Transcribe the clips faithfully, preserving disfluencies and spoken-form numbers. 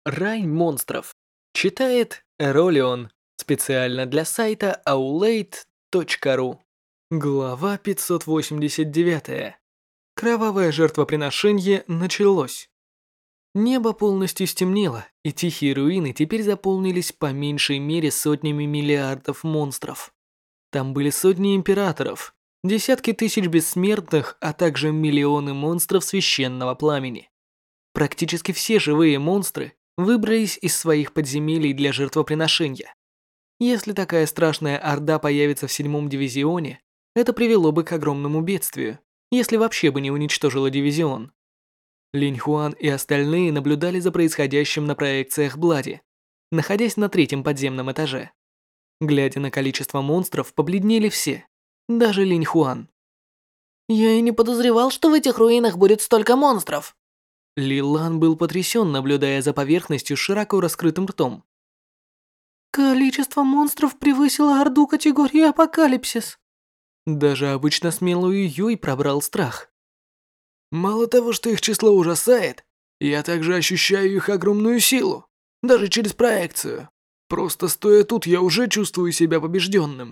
Рай монстров. Читает Эролион. Специально для сайта аулейт точка ру. Глава пятьсот восемьдесят девять. Кровавое жертвоприношение началось. Небо полностью стемнело, и тихие руины теперь заполнились по меньшей мере сотнями миллиардов монстров. Там были сотни императоров, десятки тысяч бессмертных, а также миллионы монстров священного пламени. Практически все живые монстры выбрались из своих подземелий для жертвоприношения. Если такая страшная орда появится в седьмом дивизионе, это привело бы к огромному бедствию, если вообще бы не уничтожило дивизион. Линь Хуан и остальные наблюдали за происходящим на проекциях Блади, находясь на третьем подземном этаже. Глядя на количество монстров, побледнели все, даже Линь Хуан. «Я и не подозревал, что в этих руинах будет столько монстров!» Ли Лан был потрясен, наблюдая за поверхностью с широко раскрытым ртом. «Количество монстров превысило орду категории Апокалипсис!» Даже обычно смелую Юй пробрал страх. Мало того, что их число ужасает, я также ощущаю их огромную силу, даже через проекцию. Просто стоя тут, я уже чувствую себя побежденным.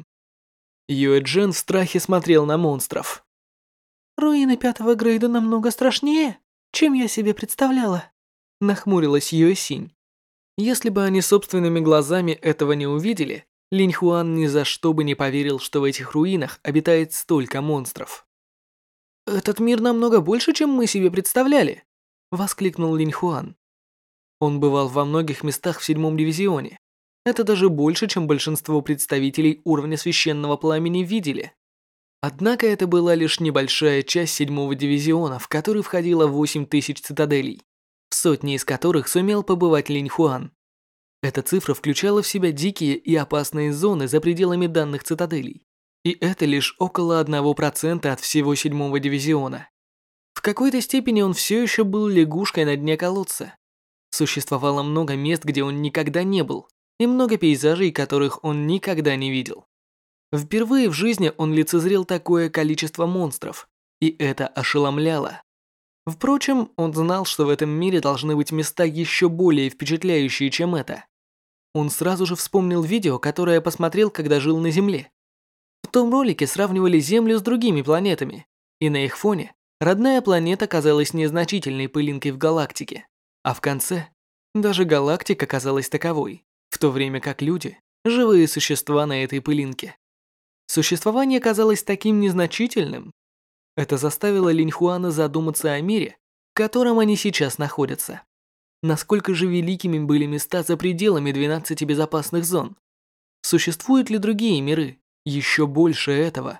Юэ Джен в страхе смотрел на монстров. «Руины пятого грейда намного страшнее, чем я себе представляла», нахмурилась Юэ Синь. Если бы они собственными глазами этого не увидели, Линь Хуан ни за что бы не поверил, что в этих руинах обитает столько монстров. «Этот мир намного больше, чем мы себе представляли», — воскликнул Линь Хуан. Он бывал во многих местах в седьмом дивизионе. Это даже больше, чем большинство представителей уровня священного пламени видели. Однако это была лишь небольшая часть седьмого дивизиона, в который входило восемь тысяч цитаделей, в сотни из которых сумел побывать Линь Хуан. Эта цифра включала в себя дикие и опасные зоны за пределами данных цитаделей. И это лишь около одного процента от всего седьмого дивизиона. В какой-то степени он все еще был лягушкой на дне колодца. Существовало много мест, где он никогда не был, и много пейзажей, которых он никогда не видел. Впервые в жизни он лицезрел такое количество монстров, и это ошеломляло. Впрочем, он знал, что в этом мире должны быть места еще более впечатляющие, чем это. Он сразу же вспомнил видео, которое посмотрел, когда жил на Земле. В том ролике сравнивали Землю с другими планетами, и на их фоне родная планета казалась незначительной пылинкой в галактике, а в конце даже галактика казалась таковой, в то время как люди – живые существа на этой пылинке. Существование казалось таким незначительным. Это заставило Линь Хуана задуматься о мире, в котором они сейчас находятся. Насколько же великими были места за пределами двенадцати безопасных зон? Существуют ли другие миры, еще больше этого?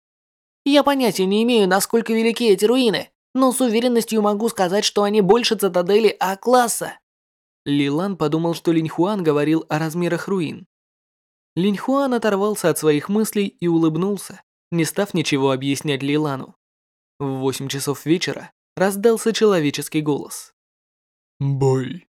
«Я понятия не имею, насколько велики эти руины, но с уверенностью могу сказать, что они больше цитадели А-класса». Ли Лан подумал, что Линь Хуан говорил о размерах руин. Линь Хуан оторвался от своих мыслей и улыбнулся, не став ничего объяснять Ли Лану. В восемь часов вечера раздался человеческий голос. Бой.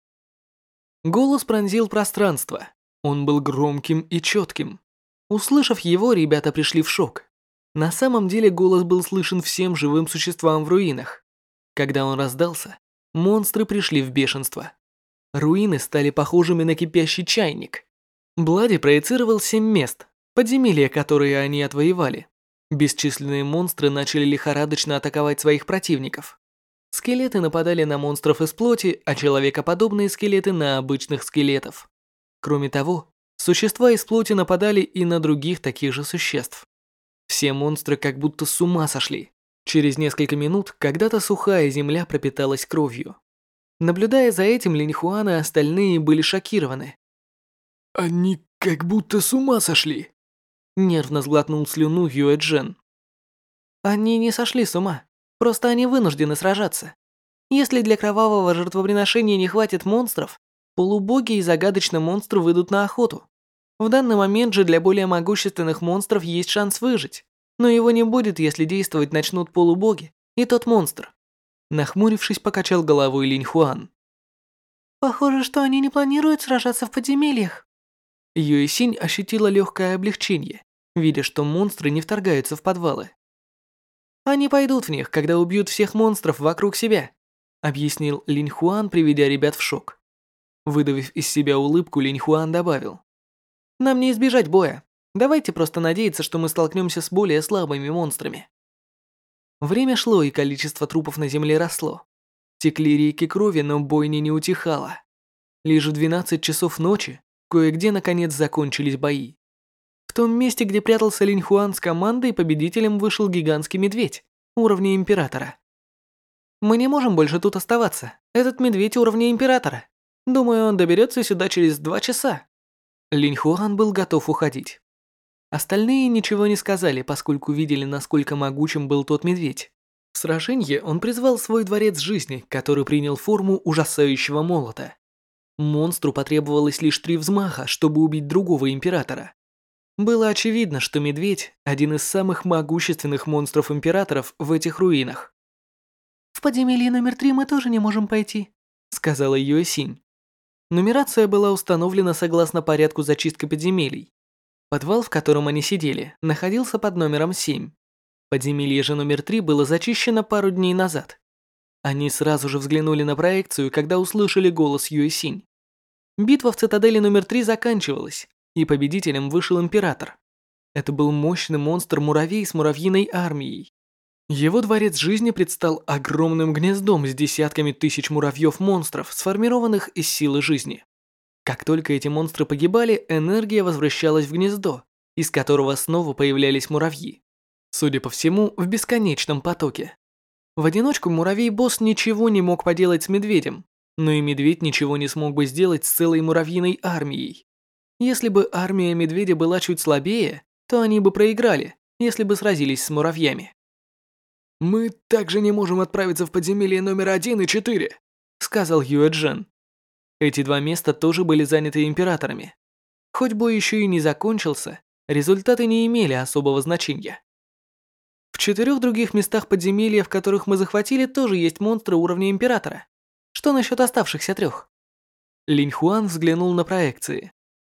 Голос пронзил пространство. Он был громким и четким. Услышав его, ребята пришли в шок. На самом деле голос был слышен всем живым существам в руинах. Когда он раздался, монстры пришли в бешенство. Руины стали похожими на кипящий чайник. Блади проецировал семь мест, подземелья, которые они отвоевали. Бесчисленные монстры начали лихорадочно атаковать своих противников. Скелеты нападали на монстров из плоти, а человекоподобные скелеты на обычных скелетов. Кроме того, существа из плоти нападали и на других таких же существ. Все монстры как будто с ума сошли. Через несколько минут когда-то сухая земля пропиталась кровью. Наблюдая за этим, Линь Хуан и остальные были шокированы. Они как будто с ума сошли. Нервно сглотнул слюну Юэ Джен. Они не сошли с ума. Просто они вынуждены сражаться. Если для кровавого жертвоприношения не хватит монстров, полубоги и загадочный монстр выйдут на охоту. В данный момент же для более могущественных монстров есть шанс выжить, но его не будет, если действовать начнут полубоги и тот монстр. Нахмурившись, покачал головой Линь Хуан. «Похоже, что они не планируют сражаться в подземельях». Юэ Синь ощутила легкое облегчение, видя, что монстры не вторгаются в подвалы. Они пойдут в них, когда убьют всех монстров вокруг себя, объяснил Линь Хуан, приведя ребят в шок. Выдавив из себя улыбку, Линь Хуан добавил. «Нам не избежать боя. Давайте просто надеяться, что мы столкнемся с более слабыми монстрами». Время шло, и количество трупов на земле росло. Текли реки крови, но бойня не утихала. Лишь в двенадцать часов ночи кое-где наконец закончились бои. В том месте, где прятался Линь Хуан с командой, победителем вышел гигантский медведь уровня Императора. «Мы не можем больше тут оставаться. Этот медведь уровня Императора. Думаю, он доберется сюда через два часа». Линь Хуан был готов уходить. Остальные ничего не сказали, поскольку видели, насколько могучим был тот медведь. В сражении он призвал свой дворец жизни, который принял форму ужасающего молота. Монстру потребовалось лишь три взмаха, чтобы убить другого императора. Было очевидно, что медведь – один из самых могущественных монстров-императоров в этих руинах. «В подземелье номер три мы тоже не можем пойти», – сказала Юэ Синь. Нумерация была установлена согласно порядку зачистки подземелий. Подвал, в котором они сидели, находился под номером семь. Подземелье же номер три было зачищено пару дней назад. Они сразу же взглянули на проекцию, когда услышали голос Юэ Синь. Битва в цитадели номер три заканчивалась, и победителем вышел император. Это был мощный монстр-муравей с муравьиной армией. Его дворец жизни предстал огромным гнездом с десятками тысяч муравьев-монстров, сформированных из силы жизни. Как только эти монстры погибали, энергия возвращалась в гнездо, из которого снова появлялись муравьи. Судя по всему, в бесконечном потоке. В одиночку муравей-босс ничего не мог поделать с медведем, но и медведь ничего не смог бы сделать с целой муравьиной армией. Если бы армия медведя была чуть слабее, то они бы проиграли, если бы сразились с муравьями. «Мы также не можем отправиться в подземелье номер один и четыре», — сказал Юэ Джен. Эти два места тоже были заняты императорами. Хоть бой еще и не закончился, результаты не имели особого значения. В четырех других местах подземелья, в которых мы захватили, тоже есть монстры уровня императора. Что насчет оставшихся трех? Линь Хуан взглянул на проекции.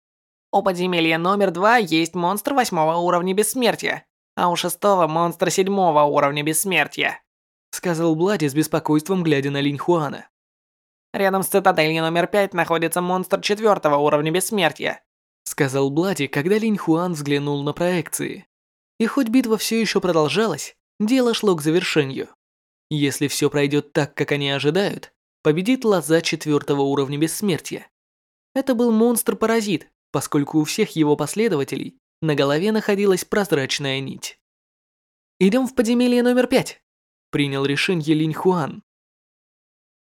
У подземелья номер два есть монстр восьмого уровня бессмертия, а у шестого монстр седьмого уровня бессмертия, сказал Блади с беспокойством, глядя на Линь Хуана. Рядом с цитаделью номер пять находится монстр четвертого уровня бессмертия, сказал Блади, когда Линь Хуан взглянул на проекции. И хоть битва все еще продолжалась, дело шло к завершению. Если все пройдет так, как они ожидают, победит лоза четвертого уровня бессмертия. Это был монстр-паразит, поскольку у всех его последователей на голове находилась прозрачная нить. «Идем в подземелье номер пять», — принял решение Линь Хуан.